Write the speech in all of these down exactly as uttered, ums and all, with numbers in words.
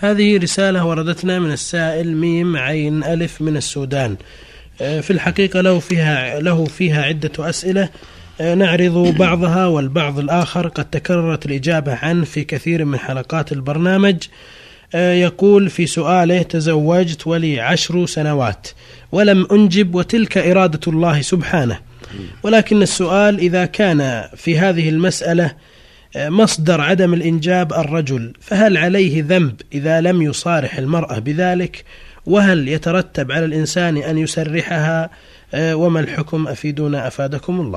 هذه رسالة وردتنا من السائل ميم عين ألف من السودان. في الحقيقة له فيها, له فيها عدة أسئلة نعرض بعضها والبعض الآخر قد تكررت الإجابة عنه في كثير من حلقات البرنامج. يقول في سؤاله: تزوجت ولي عشر سنوات ولم أنجب وتلك إرادة الله سبحانه، ولكن السؤال إذا كان في هذه المسألة مصدر عدم الإنجاب الرجل، فهل عليه ذنب إذا لم يصارح المرأة بذلك؟ وهل يترتب على الإنسان أن يسرحها؟ وما الحكم؟ أفيدونا أفادكم الله.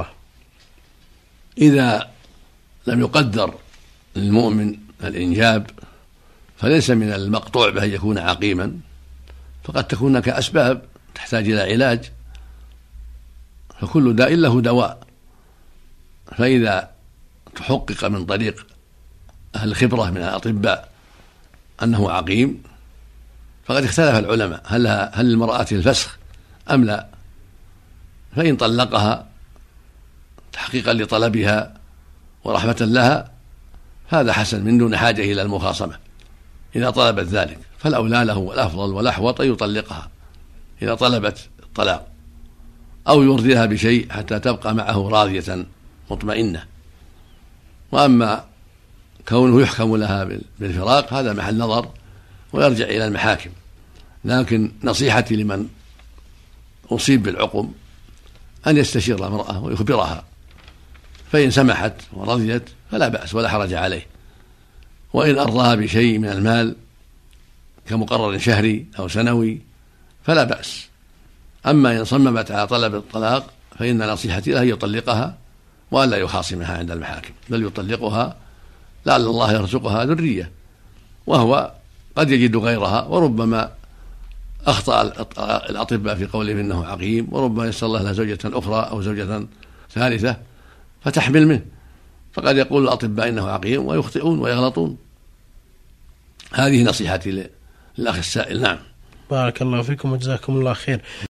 إذا لم يقدر للمؤمن الإنجاب فليس من المقطوع به أن يكون عقيما، فقد تكون هناك أسباب تحتاج إلى علاج، فكل داء له دواء. فإذا تحقق من طريق أهل الخبرة من الأطباء أنه عقيم، فقد اختلف العلماء هل, هل المرأة الفسخ أم لا. فإن طلقها تحقيقا لطلبها ورحمة لها هذا حسن من دون حاجة إلى المخاصمة. إذا طلبت ذلك فالأولى له والأفضل والأحوط أن يطلقها إذا طلبت الطلاق، أو يرضيها بشيء حتى تبقى معه راضية مطمئنة. وأما كونه يحكم لها بالفراق هذا محل نظر ويرجع إلى المحاكم، لكن نصيحتي لمن أصيب بالعقم أن يستشير المرأة ويخبرها، فإن سمحت ورضيت فلا بأس ولا حرج عليه، وإن أرضاها بشيء من المال كمقرر شهري أو سنوي فلا بأس. أما إن صممت على طلب الطلاق فإن نصيحتي له يطلقها وألا يخاصمها عند المحاكم، بل يطلقها لعل الله يرزقها ذرية، وهو قد يجد غيرها، وربما أخطأ الأطباء في قولهم إنه عقيم، وربما يسر الله لها زوجة أخرى أو زوجة ثالثة فتحمل منه، فقد يقول الأطباء إنه عقيم ويخطئون ويغلطون. هذه نصيحتي للأخ السائل. نعم. بارك الله فيكم وجزاكم الله خير.